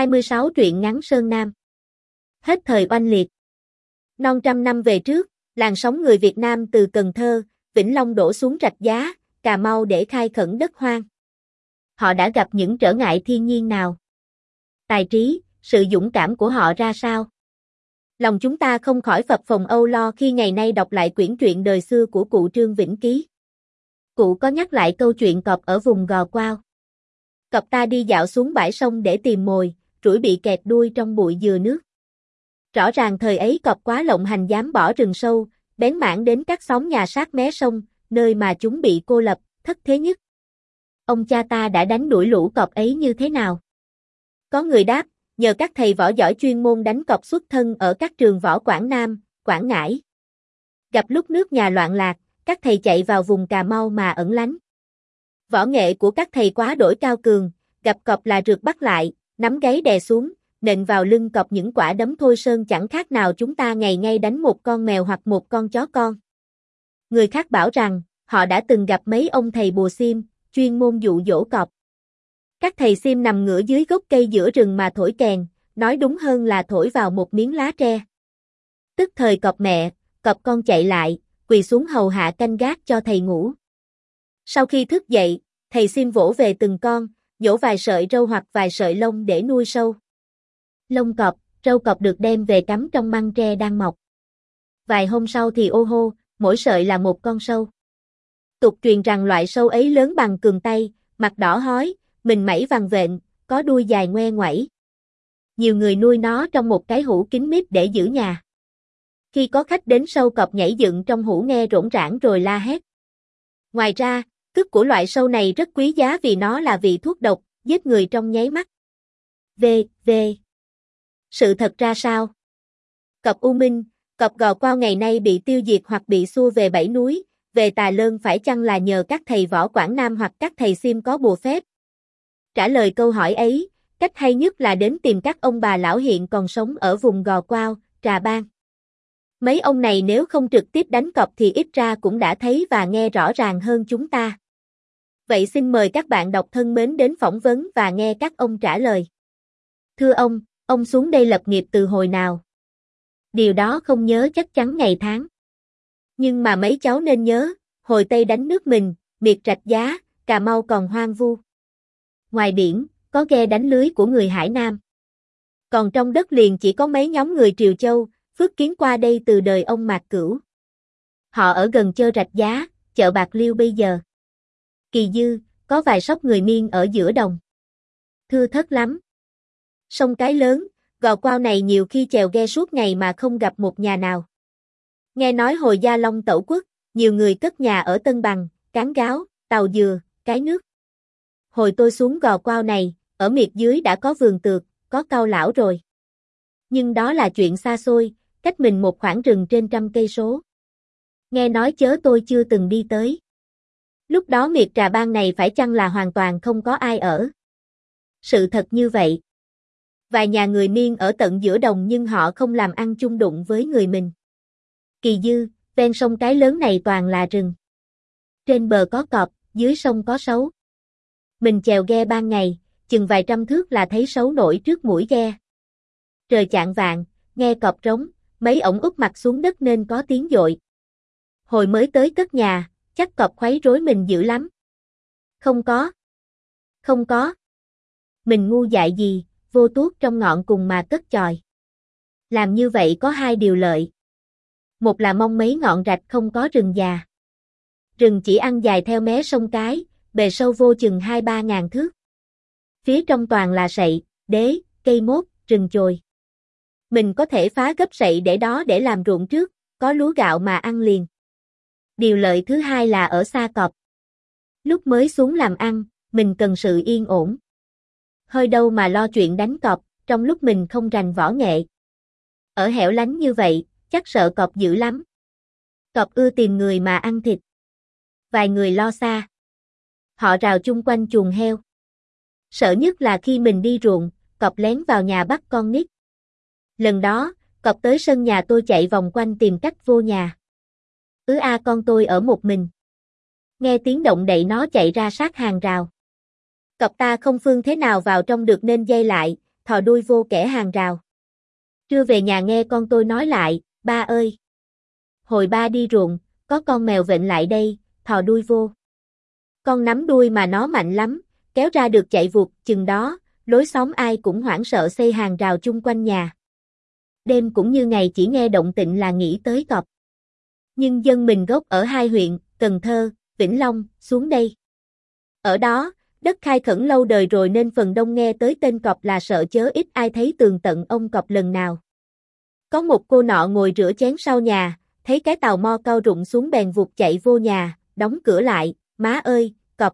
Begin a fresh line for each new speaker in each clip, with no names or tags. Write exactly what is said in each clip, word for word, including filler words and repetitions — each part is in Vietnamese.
hai mươi sáu truyện ngắn Sơn Nam. Hết thời oanh liệt. Non trăm năm về trước, làn sóng người Việt Nam từ Cần Thơ, Vĩnh Long đổ xuống Rạch Giá, Cà Mau để khai khẩn đất hoang. Họ đã gặp những trở ngại thiên nhiên nào? Tài trí, sự dũng cảm của họ ra sao? Lòng chúng ta không khỏi phập phồng âu lo khi ngày nay đọc lại quyển truyện đời xưa của cụ Trương Vĩnh Ký. Cụ có nhắc lại câu chuyện cọp ở vùng Gò Quao. Cọp ta đi dạo xuống bãi sông để tìm mồi, trũi bị kẹt đuôi trong bụi dừa nước. Rõ ràng thời ấy cọp quá lộng hành dám bỏ rừng sâu, bén mảng đến các xóm nhà sát mé sông, nơi mà chúng bị cô lập, thất thế nhất. Ông cha ta đã đánh đuổi lũ cọp ấy như thế nào? Có người đáp, nhờ các thầy võ giỏi chuyên môn đánh cọp xuất thân ở các trường võ Quảng Nam, Quảng Ngãi. Gặp lúc nước nhà loạn lạc, các thầy chạy vào vùng Cà Mau mà ẩn lánh. Võ nghệ của các thầy quá đổi cao cường, gặp cọp là rượt bắt lại, nắm gáy đè xuống, nện vào lưng cọp những quả đấm thôi sơn chẳng khác nào chúng ta ngày ngay đánh một con mèo hoặc một con chó con. Người khác bảo rằng, họ đã từng gặp mấy ông thầy bùa xiêm, chuyên môn dụ dỗ cọp. Các thầy xiêm nằm ngửa dưới gốc cây giữa rừng mà thổi kèn, nói đúng hơn là thổi vào một miếng lá tre. Tức thời cọp mẹ, cọp con chạy lại, quỳ xuống hầu hạ canh gác cho thầy ngủ. Sau khi thức dậy, thầy xiêm vỗ về từng con, nhổ vài sợi râu hoặc vài sợi lông để nuôi sâu. Lông cọp, râu cọp được đem về cắm trong măng tre đang mọc. Vài hôm sau thì ô hô, mỗi sợi là một con sâu. Tục truyền rằng loại sâu ấy lớn bằng cườm tay, mặt đỏ hói, mình mẩy vằn vện, có đuôi dài ngoe ngoẩy. Nhiều người nuôi nó trong một cái hũ kín mít để giữ nhà. Khi có khách đến sâu cọp nhảy dựng trong hũ nghe rỗng rãng rồi la hét. Ngoài ra, cứt của loại sâu này rất quý giá vì nó là vị thuốc độc, giết người trong nháy mắt. V, V. Sự thật ra sao? Cọp U Minh, cọp Gò Quao ngày nay bị tiêu diệt hoặc bị xua về bảy núi, về Tà Lơn phải chăng là nhờ các thầy võ Quảng Nam hoặc các thầy xiêm có bùa phép? Trả lời câu hỏi ấy, cách hay nhất là đến tìm các ông bà lão hiện còn sống ở vùng Gò Quao, Trà Bang. Mấy ông này nếu không trực tiếp đánh cọp thì ít ra cũng đã thấy và nghe rõ ràng hơn chúng ta. Vậy xin mời các bạn đọc thân mến đến phỏng vấn và nghe các ông trả lời. Thưa ông, ông xuống đây lập nghiệp từ hồi nào? Điều đó không nhớ chắc chắn ngày tháng. Nhưng mà mấy cháu nên nhớ, hồi Tây đánh nước mình, miệt Rạch Giá, Cà Mau còn hoang vu. Ngoài biển, có ghe đánh lưới của người Hải Nam. Còn trong đất liền chỉ có mấy nhóm người Triều Châu, Phước Kiến qua đây từ đời ông Mạc Cửu. Họ ở gần chợ Rạch Giá, chợ Bạc Liêu bây giờ. Kỳ Dư, có vài sóc người Miên ở giữa đồng. Thưa thớt lắm. Sông Cái Lớn, Gò Quao này nhiều khi chèo ghe suốt ngày mà không gặp một nhà nào. Nghe nói hồi Gia Long tẩu quốc, nhiều người cất nhà ở Tân Bằng, Cán Gáo, Tàu Dừa, Cái Nước. Hồi tôi xuống Gò Quao này, ở miệt dưới đã có vườn tược, có cau lão rồi. Nhưng đó là chuyện xa xôi, cách mình một khoảng rừng trên trăm cây số. Nghe nói chớ tôi chưa từng đi tới. Lúc đó miệt Trà Bang này phải chăng là hoàn toàn không có ai ở? Sự thật như vậy. Vài nhà người Miên ở tận giữa đồng nhưng họ không làm ăn chung đụng với người mình. Kỳ Dư, ven sông Cái Lớn này toàn là rừng. Trên bờ có cọp, dưới sông có sấu. Mình chèo ghe ban ngày, chừng vài trăm thước là thấy sấu nổi trước mũi ghe. Trời chạng vạng, nghe cọp rống, mấy ổng úp mặt xuống đất nên có tiếng dội. Hồi mới tới cất nhà, chắc cọp khuấy rối mình dữ lắm. Không có. Không có. Mình ngu dại gì, vô tuốt trong ngọn cùng mà cất chòi. Làm như vậy có hai điều lợi. Một là mong mấy ngọn rạch không có rừng già. Rừng chỉ ăn dài theo mé sông Cái, bề sâu vô chừng hai ba ngàn thước. Phía trong toàn là sậy, đế, cây mốt, rừng chồi. Mình có thể phá gấp sậy để đó để làm ruộng trước, có lúa gạo mà ăn liền. Điều lợi thứ hai là ở xa cọp. Lúc mới xuống làm ăn, mình cần sự yên ổn. Hơi đâu mà lo chuyện đánh cọp, trong lúc mình không rành võ nghệ. Ở hẻo lánh như vậy, chắc sợ cọp dữ lắm. Cọp ưa tìm người mà ăn thịt. Vài người lo xa. Họ rào chung quanh chuồng heo. Sợ nhất là khi mình đi ruộng, cọp lén vào nhà bắt con nít. Lần đó, cọp tới sân nhà tôi chạy vòng quanh tìm cách vô nhà. Ứ a con tôi ở một mình. Nghe tiếng động đậy nó chạy ra sát hàng rào. Cọp ta không phương thế nào vào trong được nên dây lại, thò đuôi vô kẻ hàng rào. Trưa về nhà nghe con tôi nói lại, ba ơi. Hồi ba đi ruộng, có con mèo vện lại đây, thò đuôi vô. Con nắm đuôi mà nó mạnh lắm, kéo ra được chạy vụt, chừng đó, lối xóm ai cũng hoảng sợ xây hàng rào chung quanh nhà. Đêm cũng như ngày chỉ nghe động tĩnh là nghĩ tới cọp. Nhưng dân mình gốc ở hai huyện, Cần Thơ, Vĩnh Long, xuống đây. Ở đó, đất khai khẩn lâu đời rồi nên phần đông nghe tới tên cọp là sợ chớ ít ai thấy tường tận ông cọp lần nào. Có một cô nọ ngồi rửa chén sau nhà, thấy cái tàu mo cao rụng xuống bèn vụt chạy vô nhà, đóng cửa lại, má ơi, cọp.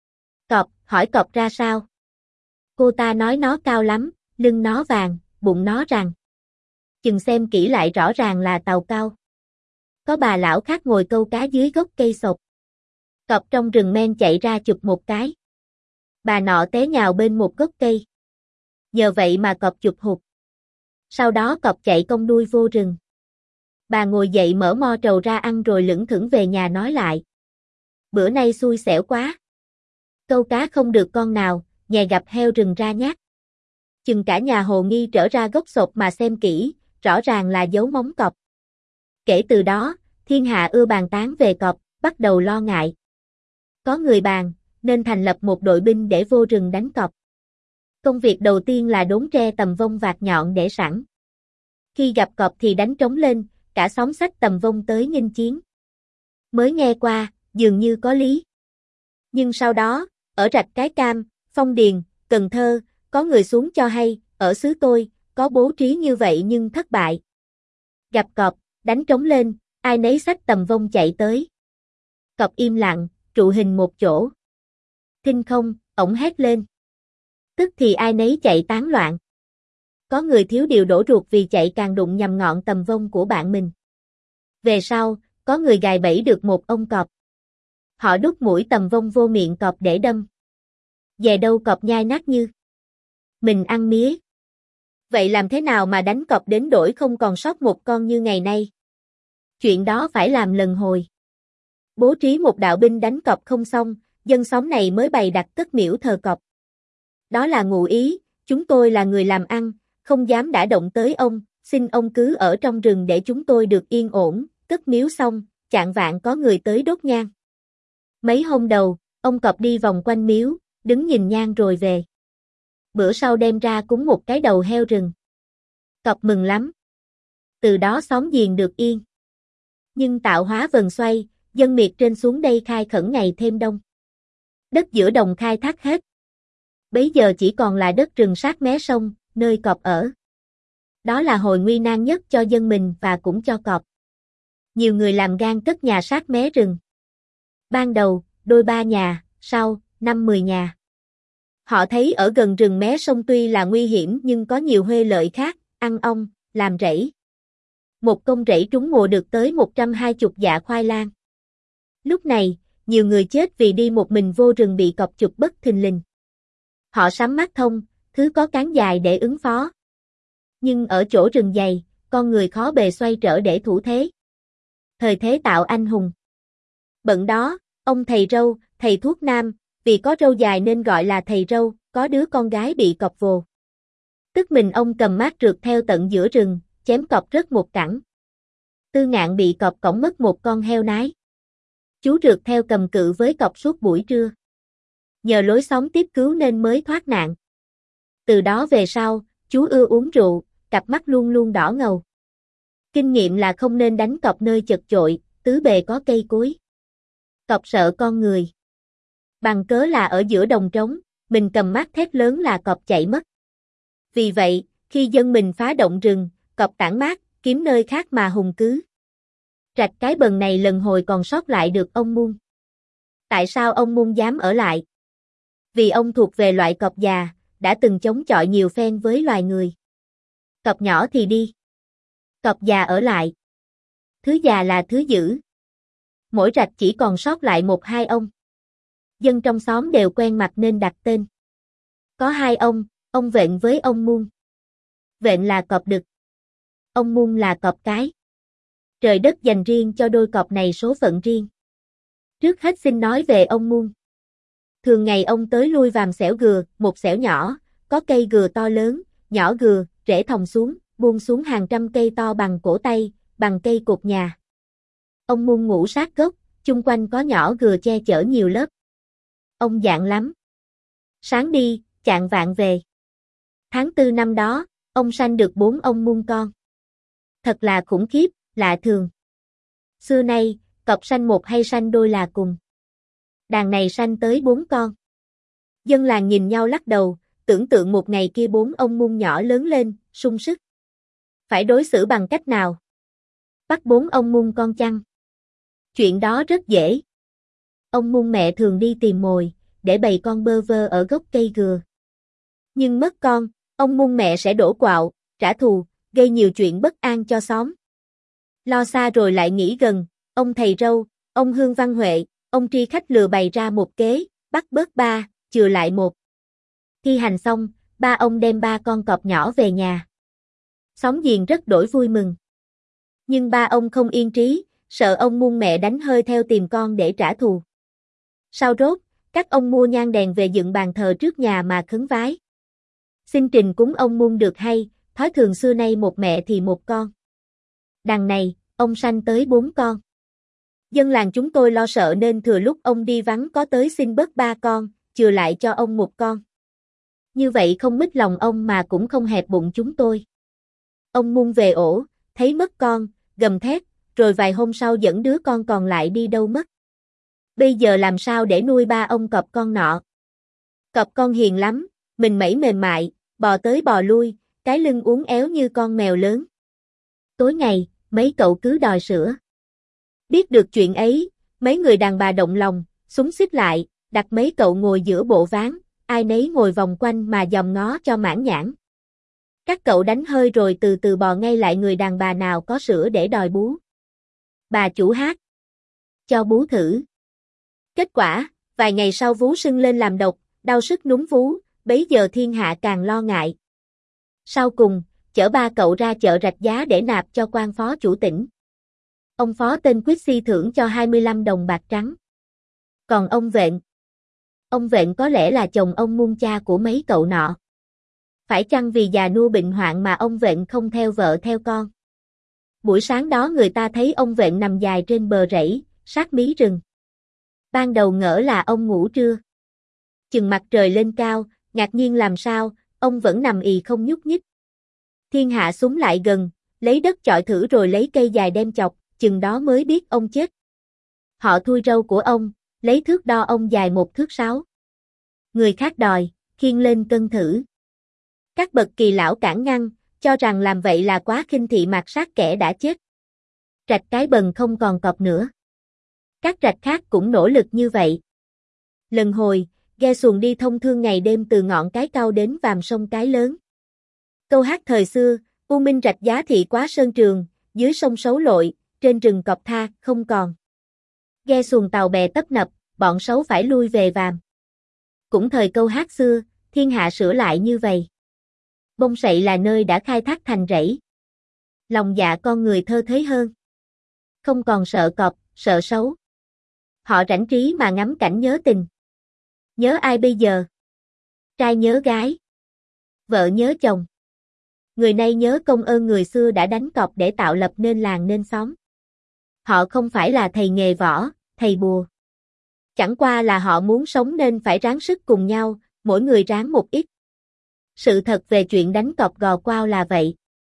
Cọp, hỏi cọp ra sao? Cô ta nói nó cao lắm, lưng nó vàng, bụng nó rằng. Chừng xem kỹ lại rõ ràng là tàu cao. Có bà lão khác ngồi câu cá dưới gốc cây sột. Cọp trong rừng men chạy ra chụp một cái. Bà nọ té nhào bên một gốc cây. Nhờ vậy mà cọp chụp hụt. Sau đó cọp chạy cong đuôi vô rừng. Bà ngồi dậy mở mo trầu ra ăn rồi lững thững về nhà nói lại. Bữa nay xui xẻo quá. Câu cá không được con nào, nhà gặp heo rừng ra nhát. Chừng cả nhà hồ nghi trở ra gốc sột mà xem kỹ, rõ ràng là dấu móng cọp. Kể từ đó, thiên hạ ưa bàn tán về cọp, bắt đầu lo ngại. Có người bàn, nên thành lập một đội binh để vô rừng đánh cọp. Công việc đầu tiên là đốn tre tầm vông vạt nhọn để sẵn. Khi gặp cọp thì đánh trống lên, cả xóm xách tầm vông tới nghênh chiến. Mới nghe qua, dường như có lý. Nhưng sau đó, ở rạch Cái Cam, Phong Điền, Cần Thơ, có người xuống cho hay, ở xứ tôi, có bố trí như vậy nhưng thất bại. Gặp cọp, đánh trống lên, ai nấy xách tầm vông chạy tới. Cọp im lặng, trụ hình một chỗ. Thinh không, ổng hét lên. Tức thì ai nấy chạy tán loạn. Có người thiếu điều đổ ruột vì chạy càng đụng nhầm ngọn tầm vông của bạn mình. Về sau, có người gài bẫy được một ông cọp. Họ đút mũi tầm vông vô miệng cọp để đâm. Về đâu cọp nhai nát như mình ăn mía. Vậy làm thế nào mà đánh cọp đến đổi không còn sót một con như ngày nay? Chuyện đó phải làm lần hồi. Bố trí một đạo binh đánh cọp không xong, dân xóm này mới bày đặt cất miễu thờ cọp. Đó là ngụ ý, chúng tôi là người làm ăn, không dám đả động tới ông, xin ông cứ ở trong rừng để chúng tôi được yên ổn, cất miếu xong, chạng vạng có người tới đốt nhang. Mấy hôm đầu, ông cọp đi vòng quanh miếu, đứng nhìn nhang rồi về. Bữa sau đem ra cúng một cái đầu heo rừng. Cọp mừng lắm. Từ đó xóm giềng được yên. Nhưng tạo hóa vần xoay, dân miệt trên xuống đây khai khẩn ngày thêm đông. Đất giữa đồng khai thác hết. Bấy giờ chỉ còn là đất rừng sát mé sông, nơi cọp ở. Đó là hồi nguy nan nhất cho dân mình và cũng cho cọp. Nhiều người làm gan cất nhà sát mé rừng. Ban đầu, đôi ba nhà, sau, năm mười nhà. Họ thấy ở gần rừng mé sông tuy là nguy hiểm nhưng có nhiều huê lợi khác, ăn ong, làm rẫy. Một công rẫy trúng mùa được tới một trăm hai mươi dạ khoai lang. Lúc này, nhiều người chết vì đi một mình vô rừng bị cọp chụp bất thình lình. Họ sắm mắt thông, thứ có cán dài để ứng phó. Nhưng ở chỗ rừng dày, con người khó bề xoay trở để thủ thế. Thời thế tạo anh hùng. Bận đó, ông thầy râu, thầy thuốc nam, vì có râu dài nên gọi là thầy râu, có đứa con gái bị cọp vồ. Tức mình ông cầm mác rượt theo tận giữa rừng, chém cọp rớt một cẳng. Tư Ngạn bị cọp cõng mất một con heo nái. Chú rượt theo cầm cự với cọp suốt buổi trưa. Nhờ lối xóm tiếp cứu nên mới thoát nạn. Từ đó về sau, chú ưa uống rượu, cặp mắt luôn luôn đỏ ngầu. Kinh nghiệm là không nên đánh cọp nơi chật chội, tứ bề có cây cối. Cọp sợ con người. Bằng cớ là ở giữa đồng trống, mình cầm mác thét lớn là cọp chạy mất. Vì vậy, khi dân mình phá động rừng, cọp tản mát, kiếm nơi khác mà hùng cứ. Rạch Cái Bần này lần hồi còn sót lại được ông Muôn. Tại sao ông Muôn dám ở lại? Vì ông thuộc về loại cọp già, đã từng chống chọi nhiều phen với loài người. Cọp nhỏ thì đi. Cọp già ở lại. Thứ già là thứ dữ. Mỗi rạch chỉ còn sót lại một hai ông. Dân trong xóm đều quen mặt nên đặt tên. Có hai ông, ông Vện với ông Muôn. Vện là cọp đực. Ông Muôn là cọp cái. Trời đất dành riêng cho đôi cọp này số phận riêng. Trước hết xin nói về ông Muôn. Thường ngày ông tới lui vàm xẻo gừa, một xẻo nhỏ, có cây gừa to lớn, nhỏ gừa, rễ thòng xuống, buông xuống hàng trăm cây to bằng cổ tay, bằng cây cột nhà. Ông Mun ngủ sát gốc, chung quanh có nhỏ gừa che chở nhiều lớp. Ông dạng lắm. Sáng đi, chạng vạng về. Tháng tư năm đó, ông sanh được bốn ông Mun con. Thật là khủng khiếp, lạ thường. Xưa nay, cọp sanh một hay sanh đôi là cùng. Đàn này sanh tới bốn con. Dân làng nhìn nhau lắc đầu, tưởng tượng một ngày kia bốn ông Mun nhỏ lớn lên, sung sức. Phải đối xử bằng cách nào? Bắt bốn ông Mun con chăng? Chuyện đó rất dễ. Ông Mun mẹ thường đi tìm mồi, để bầy con bơ vơ ở gốc cây gừa. Nhưng mất con, ông Mun mẹ sẽ đổ quạo, trả thù, gây nhiều chuyện bất an cho xóm. Lo xa rồi lại nghĩ gần, ông thầy Râu, ông Hương Văn Huệ, ông Tri Khách lừa bày ra một kế, bắt bớt ba, chừa lại một. Thi hành xong, ba ông đem ba con cọp nhỏ về nhà. Xóm giềng rất đổi vui mừng. Nhưng ba ông không yên trí, sợ ông Mun mẹ đánh hơi theo tìm con để trả thù. Sau rốt, các ông mua nhang đèn về dựng bàn thờ trước nhà mà khấn vái. Xin trình cúng ông Mun được hay, thói thường xưa nay một mẹ thì một con. Đằng này, ông sanh tới bốn con. Dân làng chúng tôi lo sợ nên thừa lúc ông đi vắng có tới xin bớt ba con, chừa lại cho ông một con. Như vậy không mít lòng ông mà cũng không hẹp bụng chúng tôi. Ông Mun về ổ, thấy mất con, gầm thét, rồi vài hôm sau dẫn đứa con còn lại đi đâu mất. Bây giờ làm sao để nuôi ba ông cọp con nọ? Cọp con hiền lắm, mình mẩy mềm mại, bò tới bò lui, cái lưng uốn éo như con mèo lớn. Tối ngày, mấy cậu cứ đòi sữa. Biết được chuyện ấy, mấy người đàn bà động lòng, xúm xít lại, đặt mấy cậu ngồi giữa bộ ván, ai nấy ngồi vòng quanh mà dòm ngó cho mãn nhãn. Các cậu đánh hơi rồi từ từ bò ngay lại người đàn bà nào có sữa để đòi bú. Bà chủ hát. Cho bú thử. Kết quả, vài ngày sau vú sưng lên làm độc, đau sức núm vú, bấy giờ thiên hạ càng lo ngại. Sau cùng, chở ba cậu ra chợ Rạch Giá để nạp cho quan phó chủ tỉnh. Ông phó tên Quyết Si thưởng cho hai mươi lăm đồng bạc trắng. Còn ông Vện. Ông Vện có lẽ là chồng ông Mun cha của mấy cậu nọ. Phải chăng vì già nua bệnh hoạn mà ông Vện không theo vợ theo con? Buổi sáng đó người ta thấy ông Vện nằm dài trên bờ rẫy, sát mí rừng. Ban đầu ngỡ là ông ngủ trưa. Chừng mặt trời lên cao, ngạc nhiên làm sao, ông vẫn nằm ì không nhúc nhích. Thiên hạ súng lại gần, lấy đất chọi thử rồi lấy cây dài đem chọc, chừng đó mới biết ông chết. Họ thui râu của ông, lấy thước đo ông dài một thước sáu. Người khác đòi, khiêng lên cân thử. Các bậc kỳ lão cản ngăn, cho rằng làm vậy là quá khinh thị mạt sát kẻ đã chết. Rạch Cái Bần không còn cọp nữa. Các rạch khác cũng nỗ lực như vậy. Lần hồi, ghe xuồng đi thông thương ngày đêm từ ngọn Cái Cau đến vàm sông Cái Lớn. Câu hát thời xưa, U Minh Rạch Giá thị quá sơn trường, dưới sông sấu lội, trên rừng cọp tha, không còn. Ghe xuồng tàu bè tấp nập, bọn sấu phải lui về vàm. Cũng thời câu hát xưa, thiên hạ sửa lại như vậy. Bông Sậy là nơi đã khai thác thành rẫy. Lòng dạ con người thơ thới hơn. Không còn sợ cọp, sợ sấu. Họ rảnh trí mà ngắm cảnh nhớ tình. Nhớ ai bây giờ? Trai nhớ gái. Vợ nhớ chồng. Người nay nhớ công ơn người xưa đã đánh cọp để tạo lập nên làng nên xóm. Họ không phải là thầy nghề võ, thầy bùa. Chẳng qua là họ muốn sống nên phải ráng sức cùng nhau, mỗi người ráng một ít. Sự thật về chuyện đánh cọp gò quao là vậy.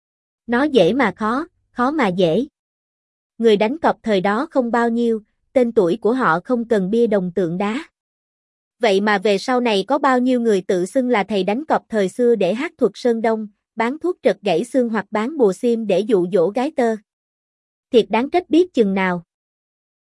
Nó dễ mà khó, khó mà dễ. Người đánh cọp thời đó không bao nhiêu, tên tuổi của họ không cần bia đồng tượng đá. Vậy mà về sau này có bao nhiêu người tự xưng là thầy đánh cọp thời xưa để hát thuật Sơn Đông, bán thuốc trật gãy xương hoặc bán bùa xiêm để dụ dỗ gái tơ. Thiệt đáng trách biết chừng nào.